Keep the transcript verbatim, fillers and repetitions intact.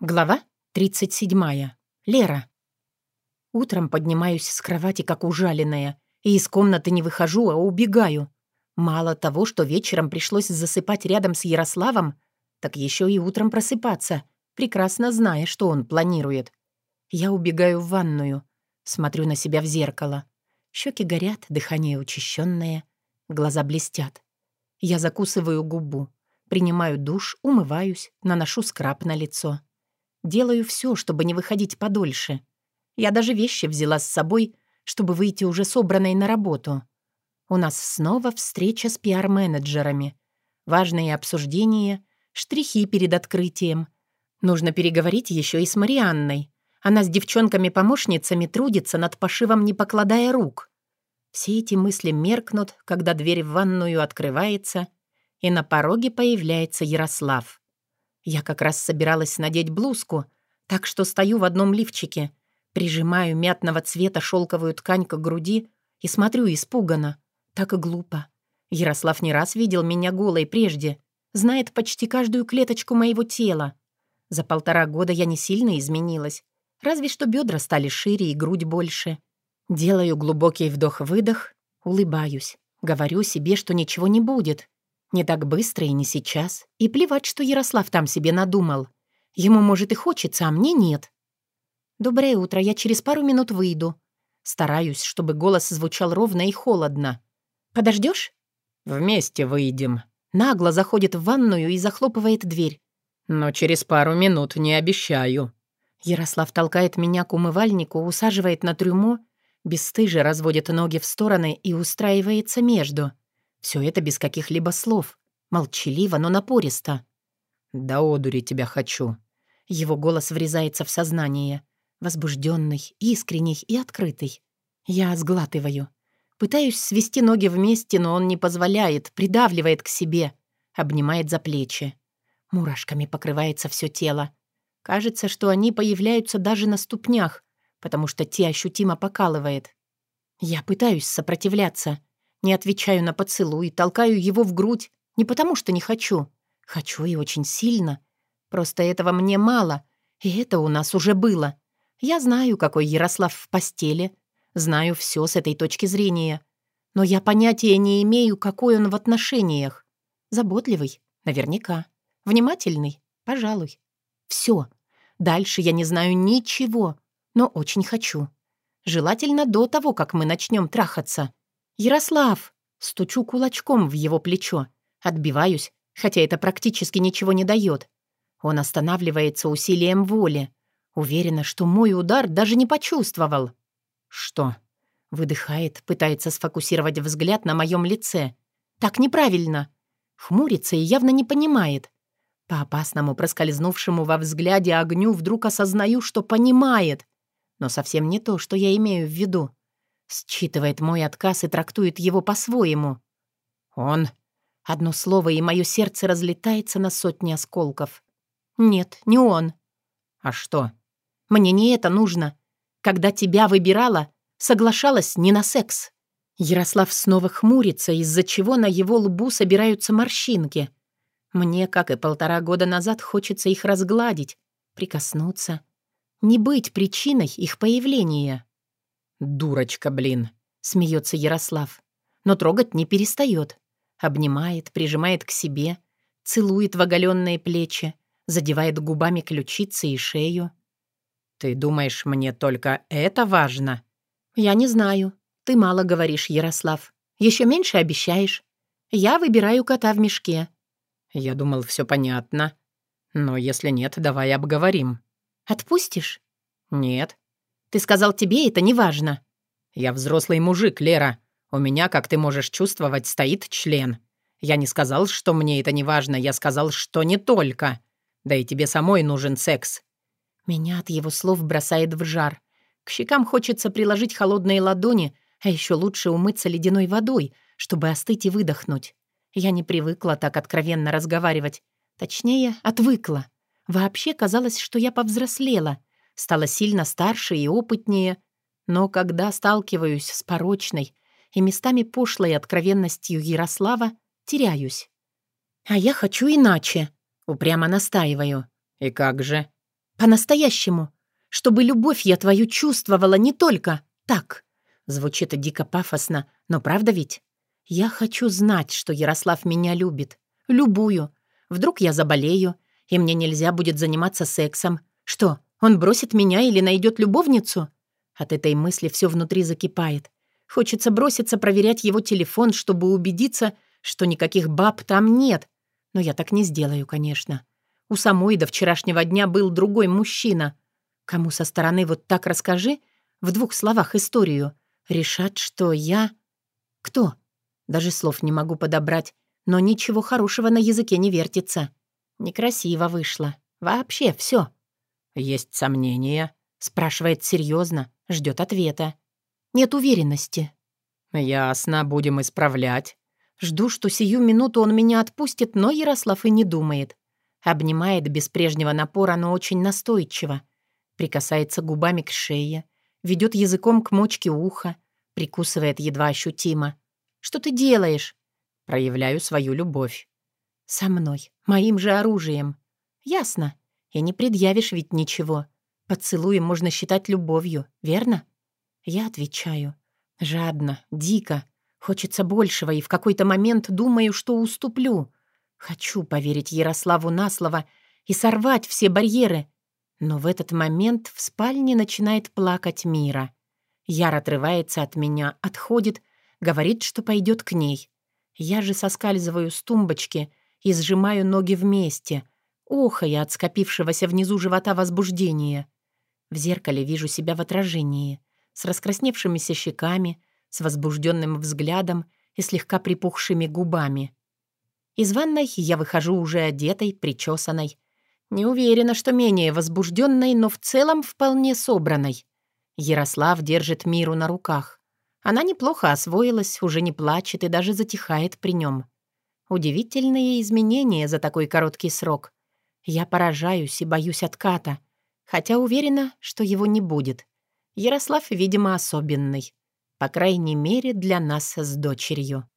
Глава тридцать седьмая. Лера. Утром поднимаюсь с кровати, как ужаленная, и из комнаты не выхожу, а убегаю. Мало того, что вечером пришлось засыпать рядом с Ярославом, так еще и утром просыпаться, прекрасно зная, что он планирует. Я убегаю в ванную, смотрю на себя в зеркало. Щеки горят, дыхание учащенное, глаза блестят. Я закусываю губу, принимаю душ, умываюсь, наношу скраб на лицо. Делаю все, чтобы не выходить подольше. Я даже вещи взяла с собой, чтобы выйти уже собранной на работу. У нас снова встреча с пиар-менеджерами. Важные обсуждения, штрихи перед открытием. Нужно переговорить еще и с Марианной. Она с девчонками-помощницами трудится над пошивом, не покладая рук. Все эти мысли меркнут, когда дверь в ванную открывается, и на пороге появляется Ярослав. Я как раз собиралась надеть блузку, так что стою в одном лифчике, прижимаю мятного цвета шелковую ткань к груди и смотрю испуганно. Так и глупо. Ярослав не раз видел меня голой прежде, знает почти каждую клеточку моего тела. За полтора года я не сильно изменилась, разве что бедра стали шире и грудь больше. Делаю глубокий вдох-выдох, улыбаюсь, говорю себе, что ничего не будет. Не так быстро и не сейчас. И плевать, что Ярослав там себе надумал. Ему, может, и хочется, а мне нет. «Доброе утро, я через пару минут выйду». Стараюсь, чтобы голос звучал ровно и холодно. «Подождешь?» «Вместе выйдем». Нагло заходит в ванную и захлопывает дверь. «Но через пару минут не обещаю». Ярослав толкает меня к умывальнику, усаживает на трюмо, бесстыже разводит ноги в стороны и устраивается между. Все это без каких-либо слов. Молчаливо, но напористо. «Да одури тебя хочу». Его голос врезается в сознание. Возбужденный, искренний и открытый. Я сглатываю. Пытаюсь свести ноги вместе, но он не позволяет, придавливает к себе. Обнимает за плечи. Мурашками покрывается все тело. Кажется, что они появляются даже на ступнях, потому что те ощутимо покалывает. Я пытаюсь сопротивляться. Не отвечаю на поцелуй, толкаю его в грудь. Не потому что не хочу. Хочу и очень сильно. Просто этого мне мало, и это у нас уже было. Я знаю, какой Ярослав в постели. Знаю все с этой точки зрения. Но я понятия не имею, какой он в отношениях. Заботливый? Наверняка. Внимательный? Пожалуй. Все. Дальше я не знаю ничего, но очень хочу. Желательно до того, как мы начнем трахаться. «Ярослав!» Стучу кулачком в его плечо. Отбиваюсь, хотя это практически ничего не дает. Он останавливается усилием воли. Уверена, что мой удар даже не почувствовал. «Что?» Выдыхает, пытается сфокусировать взгляд на моем лице. Так неправильно. Хмурится и явно не понимает. По опасному проскользнувшему во взгляде огню вдруг осознаю, что понимает. Но совсем не то, что я имею в виду. Считывает мой отказ и трактует его по-своему. «Он?» Одно слово, и мое сердце разлетается на сотни осколков. «Нет, не он». «А что?» «Мне не это нужно. Когда тебя выбирала, соглашалась не на секс». Ярослав снова хмурится, из-за чего на его лбу собираются морщинки. Мне, как и полтора года назад, хочется их разгладить, прикоснуться. Не быть причиной их появления. «Дурочка, блин», — смеется Ярослав. Но трогать не перестает. Обнимает, прижимает к себе, целует в оголенные плечи, задевает губами ключицы и шею. «Ты думаешь, мне только это важно?» «Я не знаю. Ты мало говоришь, Ярослав. Еще меньше обещаешь. Я выбираю кота в мешке». «Я думал, все понятно. Но если нет, давай обговорим». «Отпустишь?» «Нет». «Ты сказал, тебе это не важно». «Я взрослый мужик, Лера. У меня, как ты можешь чувствовать, стоит член. Я не сказал, что мне это не важно, я сказал, что не только. Да и тебе самой нужен секс». Меня от его слов бросает в жар. К щекам хочется приложить холодные ладони, а еще лучше умыться ледяной водой, чтобы остыть и выдохнуть. Я не привыкла так откровенно разговаривать. Точнее, отвыкла. Вообще казалось, что я повзрослела, стала сильно старше и опытнее. Но когда сталкиваюсь с порочной и местами пошлой откровенностью Ярослава, теряюсь. А я хочу иначе. Упрямо настаиваю. «И как же?» По-настоящему. Чтобы любовь я твою чувствовала не только так. Звучит дико пафосно, но правда ведь? Я хочу знать, что Ярослав меня любит. Любую. Вдруг я заболею, и мне нельзя будет заниматься сексом. Что, он бросит меня или найдет любовницу? От этой мысли все внутри закипает. Хочется броситься проверять его телефон, чтобы убедиться, что никаких баб там нет. Но я так не сделаю, конечно. У самой до вчерашнего дня был другой мужчина. Кому со стороны вот так расскажи, в двух словах историю, решат, что я... Кто? Даже слов не могу подобрать, но ничего хорошего на языке не вертится. Некрасиво вышло. Вообще все. «Есть сомнения?» — спрашивает серьезно, ждет ответа. Нет уверенности. «Ясно, будем исправлять». Жду, что сию минуту он меня отпустит, но Ярослав и не думает. Обнимает без прежнего напора, но очень настойчиво. Прикасается губами к шее, ведет языком к мочке уха, прикусывает едва ощутимо. «Что ты делаешь?» «Проявляю свою любовь». «Со мной, моим же оружием». «Ясно. И не предъявишь ведь ничего. Поцелуем можно считать любовью, верно?» Я отвечаю. Жадно, дико. Хочется большего, и в какой-то момент думаю, что уступлю. Хочу поверить Ярославу на слово и сорвать все барьеры. Но в этот момент в спальне начинает плакать Мира. Яр отрывается от меня, отходит, говорит, что пойдет к ней. Я же соскальзываю с тумбочки и сжимаю ноги вместе, охая от скопившегося внизу живота возбуждения. В зеркале вижу себя в отражении, с раскрасневшимися щеками, с возбужденным взглядом и слегка припухшими губами. Из ванной я выхожу уже одетой, причесанной. Не уверена, что менее возбужденной, но в целом вполне собранной. Ярослав держит Миру на руках. Она неплохо освоилась, уже не плачет и даже затихает при нем. Удивительные изменения за такой короткий срок. Я поражаюсь и боюсь отката, хотя уверена, что его не будет. Ярослав, видимо, особенный. По крайней мере, для нас с дочерью.